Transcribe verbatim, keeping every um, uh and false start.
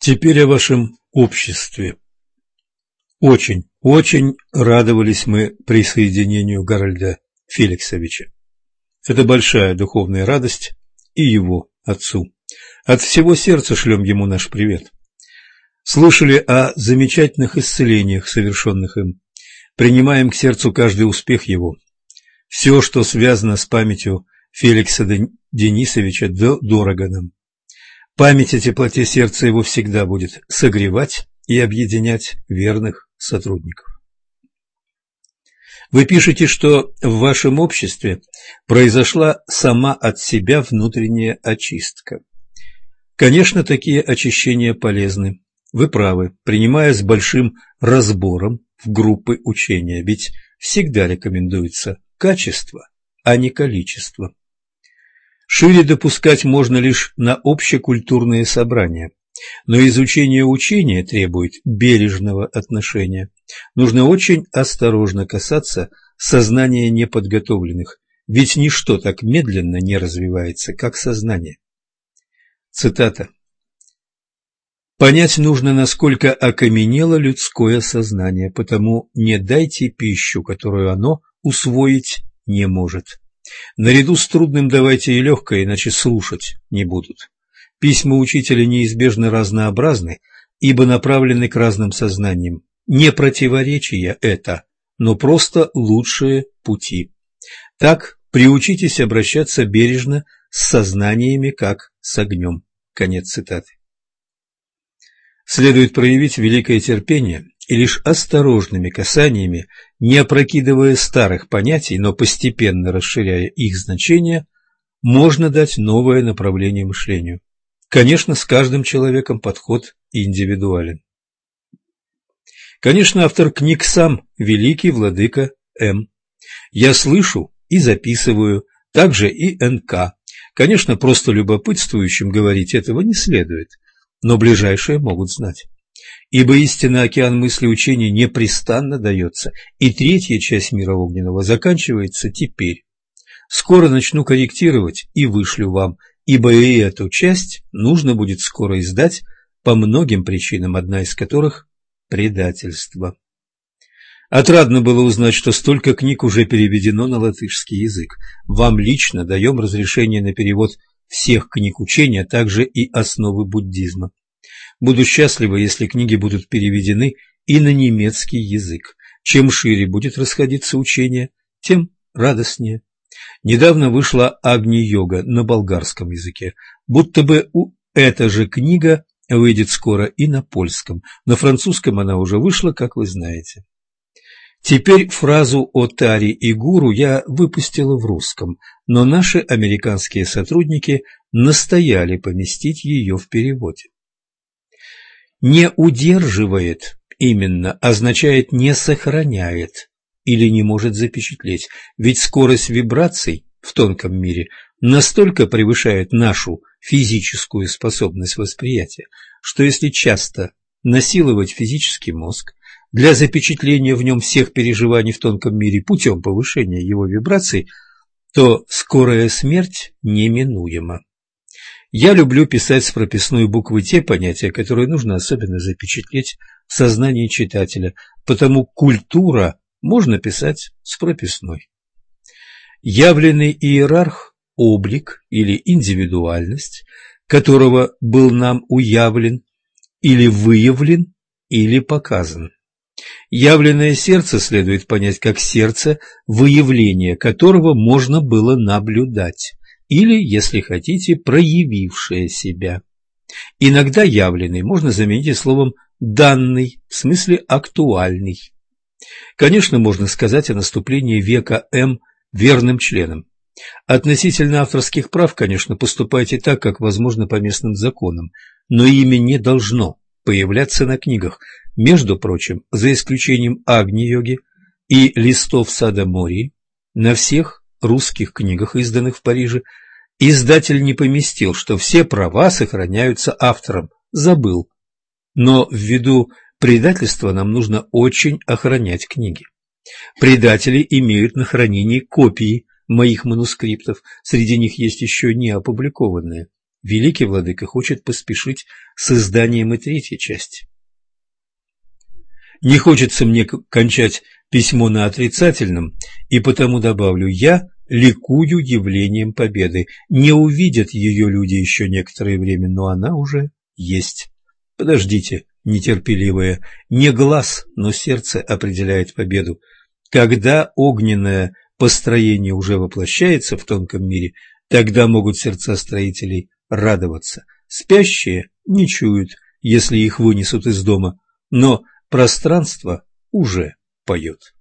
Теперь о вашем обществе. Очень, очень радовались мы присоединению Гарольда Феликсовича. Это большая духовная радость и его отцу. От всего сердца шлем ему наш привет. Слышали о замечательных исцелениях, совершенных им. Принимаем к сердцу каждый успех его. Все, что связано с памятью Феликса Денисовича, дорого нам. Память о теплоте сердца его всегда будет согревать и объединять верных сотрудников. Вы пишете, что в вашем обществе произошла сама от себя внутренняя очистка. Конечно, такие очищения полезны. Вы правы, принимая с большим разбором в группы учения, ведь всегда рекомендуется качество, а не количество. Шире допускать можно лишь на общекультурные собрания, но изучение учения требует бережного отношения. Нужно очень осторожно касаться сознания неподготовленных, ведь ничто так медленно не развивается, как сознание. Цитата. «Понять нужно, насколько окаменело людское сознание, потому не дайте пищу, которую оно усвоить не может. Наряду с трудным давайте и легкое, иначе слушать не будут. Письма учителя неизбежно разнообразны, ибо направлены к разным сознаниям. Не противоречие это, но просто лучшие пути. Так приучитесь обращаться бережно с сознаниями, как с огнем». Конец цитаты. Следует проявить великое терпение и лишь осторожными касаниями, не опрокидывая старых понятий, но постепенно расширяя их значение, можно дать новое направление мышлению. Конечно, с каждым человеком подход индивидуален. Конечно, автор книг сам великий владыка М. Я слышу и записываю, также и Н К. Конечно, просто любопытствующим говорить этого не следует, но ближайшие могут знать. Ибо истинно океан мысли учения непрестанно дается, и третья часть мира огненного заканчивается теперь. Скоро начну корректировать и вышлю вам, ибо и эту часть нужно будет скоро издать по многим причинам, одна из которых – предательство. Отрадно было узнать, что столько книг уже переведено на латышский язык. Вам лично даем разрешение на перевод всех книг учения, а также и основы буддизма. Буду счастлива, если книги будут переведены и на немецкий язык. Чем шире будет расходиться учение, тем радостнее. Недавно вышла Агни-йога на болгарском языке. Будто бы у эта же книга выйдет скоро и на польском. На французском она уже вышла, как вы знаете. Теперь фразу о таре и гуру я выпустила в русском, но наши американские сотрудники настояли поместить ее в переводе. Не удерживает именно означает не сохраняет или не может запечатлеть, ведь скорость вибраций в тонком мире настолько превышает нашу физическую способность восприятия, что если часто насиловать физический мозг для запечатления в нем всех переживаний в тонком мире путем повышения его вибраций, то скорая смерть неминуема. Я люблю писать с прописной буквы те понятия, которые нужно особенно запечатлеть в сознании читателя, потому культура можно писать с прописной. Явленный иерарх, облик или индивидуальность, которого был нам уявлен, или выявлен, или показан. Явленное сердце следует понять как сердце, выявление которого можно было наблюдать, или, если хотите, проявившее себя. Иногда явленный можно заменить словом «данный», в смысле «актуальный». Конечно, можно сказать о наступлении века М верным членом. Относительно авторских прав, конечно, поступайте так, как возможно по местным законам, но имя не должно появляться на книгах. Между прочим, за исключением Агни-йоги и листов сада Мории, на всех русских книгах, изданных в Париже, издатель не поместил, что все права сохраняются автором, забыл. Но ввиду предательства нам нужно очень охранять книги. Предатели имеют на хранении копии моих манускриптов, среди них есть еще не опубликованные. великий владыка хочет поспешить с изданием и третьей части. Не хочется мне кончать письмо на отрицательном, и потому добавлю: я ликую явлением победы. Не увидят ее люди еще некоторое время, но она уже есть. Подождите, нетерпеливые, не глаз, но сердце определяет победу. Когда огненное построение уже воплощается в тонком мире, тогда могут сердца строителей радоваться. Спящие не чуют, если их вынесут из дома, но пространство уже поет.